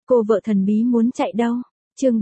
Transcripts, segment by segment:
Cô vợ thần bí muốn chạy đâu? Chương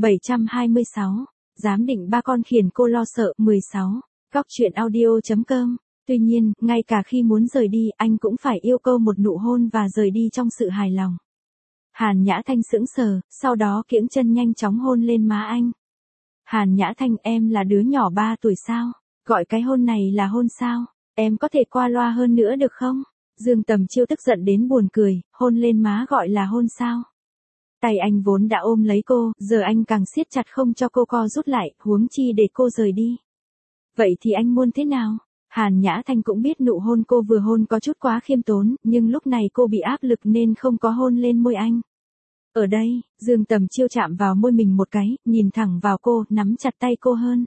726. Giám định ba con khiến cô lo sợ. 16. Góc truyện audio.com. Tuy nhiên, ngay cả khi muốn rời đi, anh cũng phải yêu cầu một nụ hôn và rời đi trong sự hài lòng. Hàn Nhã Thanh sững sờ, sau đó kiễng chân nhanh chóng hôn lên má anh. Hàn Nhã Thanh, em là đứa nhỏ 3 tuổi sao? Gọi cái hôn này là hôn sao? Em có thể qua loa hơn nữa được không? Dương Tầm Chiêu tức giận đến buồn cười, hôn lên má gọi là hôn sao? Tay anh vốn đã ôm lấy cô, giờ anh càng siết chặt không cho cô co rút lại, huống chi để cô rời đi. Vậy thì anh muốn thế nào? Hàn Nhã Thanh cũng biết nụ hôn cô vừa hôn có chút quá khiêm tốn, nhưng lúc này cô bị áp lực nên không có hôn lên môi anh. Ở đây, Dương Tầm Chiêu chạm vào môi mình một cái, nhìn thẳng vào cô, nắm chặt tay cô hơn.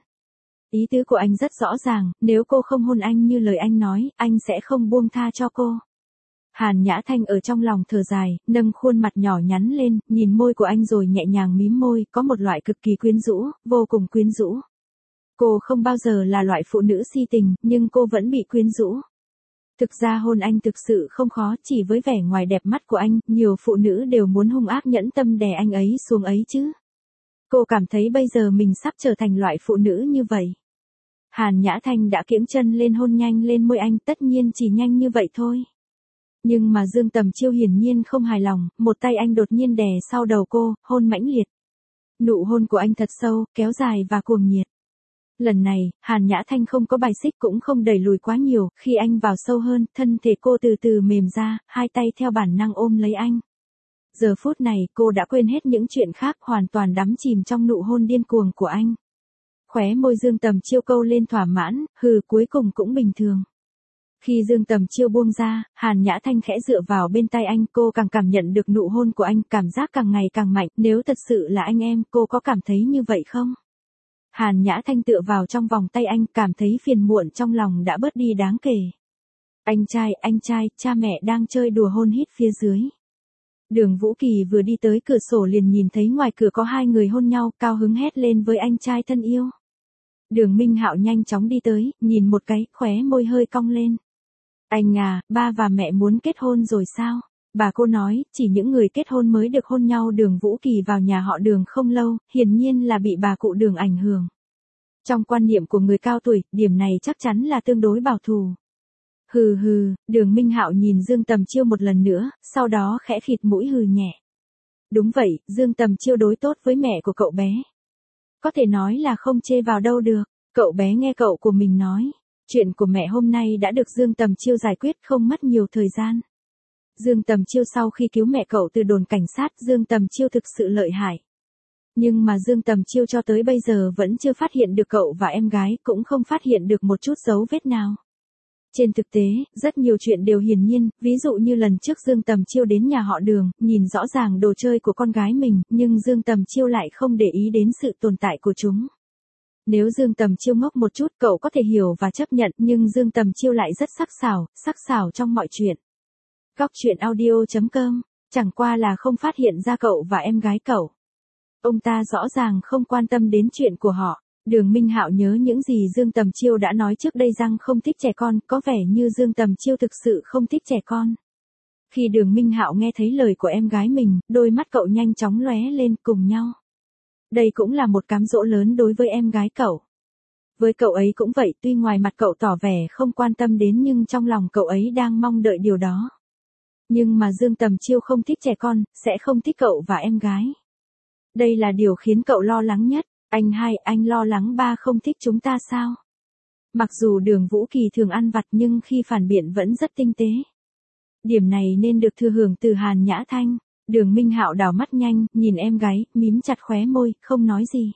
Ý tứ của anh rất rõ ràng, nếu cô không hôn anh như lời anh nói, anh sẽ không buông tha cho cô. Hàn Nhã Thanh ở trong lòng thở dài, nâng khuôn mặt nhỏ nhắn lên, nhìn môi của anh rồi nhẹ nhàng mím môi, có một loại cực kỳ quyến rũ, vô cùng quyến rũ. Cô không bao giờ là loại phụ nữ si tình, nhưng cô vẫn bị quyến rũ. Thực ra hôn anh thực sự không khó, chỉ với vẻ ngoài đẹp mắt của anh, nhiều phụ nữ đều muốn hung ác nhẫn tâm đè anh ấy xuống ấy chứ. Cô cảm thấy bây giờ mình sắp trở thành loại phụ nữ như vậy. Hàn Nhã Thanh đã kiễng chân lên hôn nhanh lên môi anh, tất nhiên chỉ nhanh như vậy thôi. Nhưng mà Dương Tầm Chiêu hiển nhiên không hài lòng, một tay anh đột nhiên đè sau đầu cô, hôn mãnh liệt. Nụ hôn của anh thật sâu, kéo dài và cuồng nhiệt. Lần này, Hàn Nhã Thanh không có bài xích cũng không đẩy lùi quá nhiều, khi anh vào sâu hơn, thân thể cô từ từ mềm ra, hai tay theo bản năng ôm lấy anh. Giờ phút này, cô đã quên hết những chuyện khác, hoàn toàn đắm chìm trong nụ hôn điên cuồng của anh. Khóe môi Dương Tầm Chiêu câu lên thỏa mãn, cuối cùng cũng bình thường. Khi Dương Tầm Chiêu buông ra, Hàn Nhã Thanh khẽ dựa vào bên tay anh, cô càng cảm nhận được nụ hôn của anh, cảm giác càng ngày càng mạnh, nếu thật sự là anh em, cô có cảm thấy như vậy không? Hàn Nhã Thanh tựa vào trong vòng tay anh, cảm thấy phiền muộn trong lòng đã bớt đi đáng kể. Anh trai, cha mẹ đang chơi đùa hôn hít phía dưới. Đường Vũ Kỳ vừa đi tới cửa sổ liền nhìn thấy ngoài cửa có hai người hôn nhau, cao hứng hét lên với anh trai thân yêu. Đường Minh Hạo nhanh chóng đi tới, nhìn một cái, khóe môi hơi cong lên. Anh à, ba và mẹ muốn kết hôn rồi sao? Bà cô nói, chỉ những người kết hôn mới được hôn nhau. Đường Vũ Kỳ vào nhà họ Đường không lâu, hiển nhiên là bị bà cụ Đường ảnh hưởng. Trong quan niệm của người cao tuổi, điểm này chắc chắn là tương đối bảo thủ. Đường Minh Hạo nhìn Dương Tầm Chiêu một lần nữa, sau đó khẽ khịt mũi hừ nhẹ. Đúng vậy, Dương Tầm Chiêu đối tốt với mẹ của cậu bé. Có thể nói là không chê vào đâu được. Cậu bé nghe cậu của mình nói. Chuyện của mẹ hôm nay đã được Dương Tầm Chiêu giải quyết, không mất nhiều thời gian. Dương Tầm Chiêu sau khi cứu mẹ cậu từ đồn cảnh sát, Dương Tầm Chiêu thực sự lợi hại. Nhưng mà Dương Tầm Chiêu cho tới bây giờ vẫn chưa phát hiện được cậu và em gái, cũng không phát hiện được một chút dấu vết nào. Trên thực tế, rất nhiều chuyện đều hiển nhiên, ví dụ như lần trước Dương Tầm Chiêu đến nhà họ Đường, nhìn rõ ràng đồ chơi của con gái mình, nhưng Dương Tầm Chiêu lại không để ý đến sự tồn tại của chúng. Nếu Dương Tầm Chiêu ngốc một chút cậu có thể hiểu và chấp nhận, nhưng Dương Tầm Chiêu lại rất sắc sảo trong mọi chuyện. Góc truyện audio.com, chẳng qua là không phát hiện ra cậu và em gái cậu. Ông ta rõ ràng không quan tâm đến chuyện của họ. Đường Minh Hạo nhớ những gì Dương Tầm Chiêu đã nói trước đây rằng không thích trẻ con, có vẻ như Dương Tầm Chiêu thực sự không thích trẻ con. Khi Đường Minh Hạo nghe thấy lời của em gái mình, đôi mắt cậu nhanh chóng lóe lên cùng nhau. Đây cũng là một cám dỗ lớn đối với em gái cậu. Với cậu ấy cũng vậy, tuy ngoài mặt cậu tỏ vẻ không quan tâm đến nhưng trong lòng cậu ấy đang mong đợi điều đó. Nhưng mà Dương Tầm Chiêu không thích trẻ con, sẽ không thích cậu và em gái. Đây là điều khiến cậu lo lắng nhất. Anh lo lắng ba không thích chúng ta sao? Mặc dù Đường Vũ Kỳ thường ăn vặt nhưng khi phản biện vẫn rất tinh tế. Điểm này nên được thừa hưởng từ Hàn Nhã Thanh. Đường Minh Hạo đảo mắt nhanh, nhìn em gái, mím chặt khóe môi, không nói gì.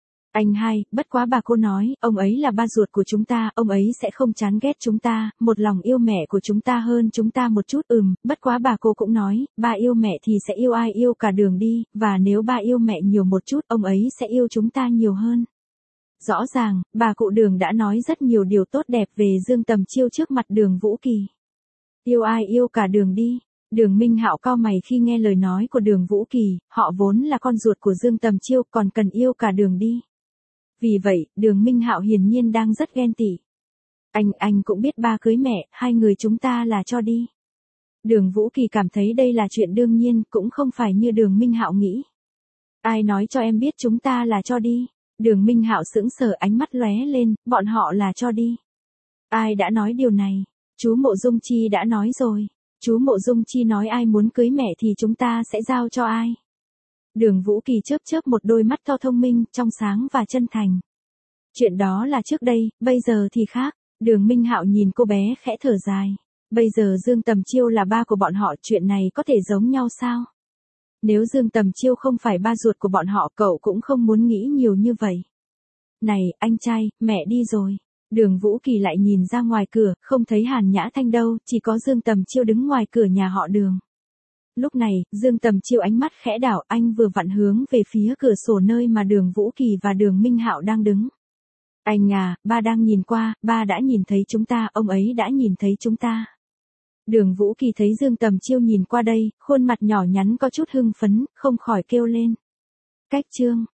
Bất quá bà cô nói, ông ấy là ba ruột của chúng ta, ông ấy sẽ không chán ghét chúng ta, một lòng yêu mẹ của chúng ta hơn chúng ta một chút. Bất quá bà cô cũng nói, ba yêu mẹ thì sẽ yêu ai yêu cả Đường đi, và nếu ba yêu mẹ nhiều một chút, ông ấy sẽ yêu chúng ta nhiều hơn. Rõ ràng, bà cụ Đường đã nói rất nhiều điều tốt đẹp về Dương Tầm Chiêu trước mặt Đường Vũ Kỳ. Yêu ai yêu cả Đường đi. Đường Minh Hạo cau mày khi nghe lời nói của Đường Vũ Kỳ, họ vốn là con ruột của Dương Tầm Chiêu, còn cần yêu cả Đường đi. Vì vậy, Đường Minh Hạo hiển nhiên đang rất ghen tị. Anh cũng biết ba cưới mẹ, hai người chúng ta là cho đi. Đường Vũ Kỳ cảm thấy đây là chuyện đương nhiên, cũng không phải như Đường Minh Hạo nghĩ. Ai nói cho em biết chúng ta là cho đi? Đường Minh Hạo sững sờ, ánh mắt lóe lên, bọn họ là cho đi. Ai đã nói điều này? Chú Mộ Dung Chi đã nói rồi. Chú Mộ Dung Chi nói ai muốn cưới mẹ thì chúng ta sẽ giao cho ai. Đường Vũ Kỳ chớp chớp một đôi mắt to thông minh, trong sáng và chân thành. Chuyện đó là trước đây, bây giờ thì khác. Đường Minh Hạo nhìn cô bé khẽ thở dài. Bây giờ Dương Tầm Chiêu là ba của bọn họ, chuyện này có thể giống nhau sao? Nếu Dương Tầm Chiêu không phải ba ruột của bọn họ, cậu cũng không muốn nghĩ nhiều như vậy. Này, anh trai, mẹ đi rồi. Đường Vũ Kỳ lại nhìn ra ngoài cửa, không thấy Hàn Nhã Thanh đâu, chỉ có Dương Tầm Chiêu đứng ngoài cửa nhà họ Đường. Lúc này, Dương Tầm Chiêu ánh mắt khẽ đảo, anh vừa vặn hướng về phía cửa sổ nơi mà Đường Vũ Kỳ và Đường Minh Hạo đang đứng. Anh à, ba đang nhìn qua, ba đã nhìn thấy chúng ta, ông ấy đã nhìn thấy chúng ta. Đường Vũ Kỳ thấy Dương Tầm Chiêu nhìn qua đây, khuôn mặt nhỏ nhắn có chút hưng phấn, không khỏi kêu lên. Cách chương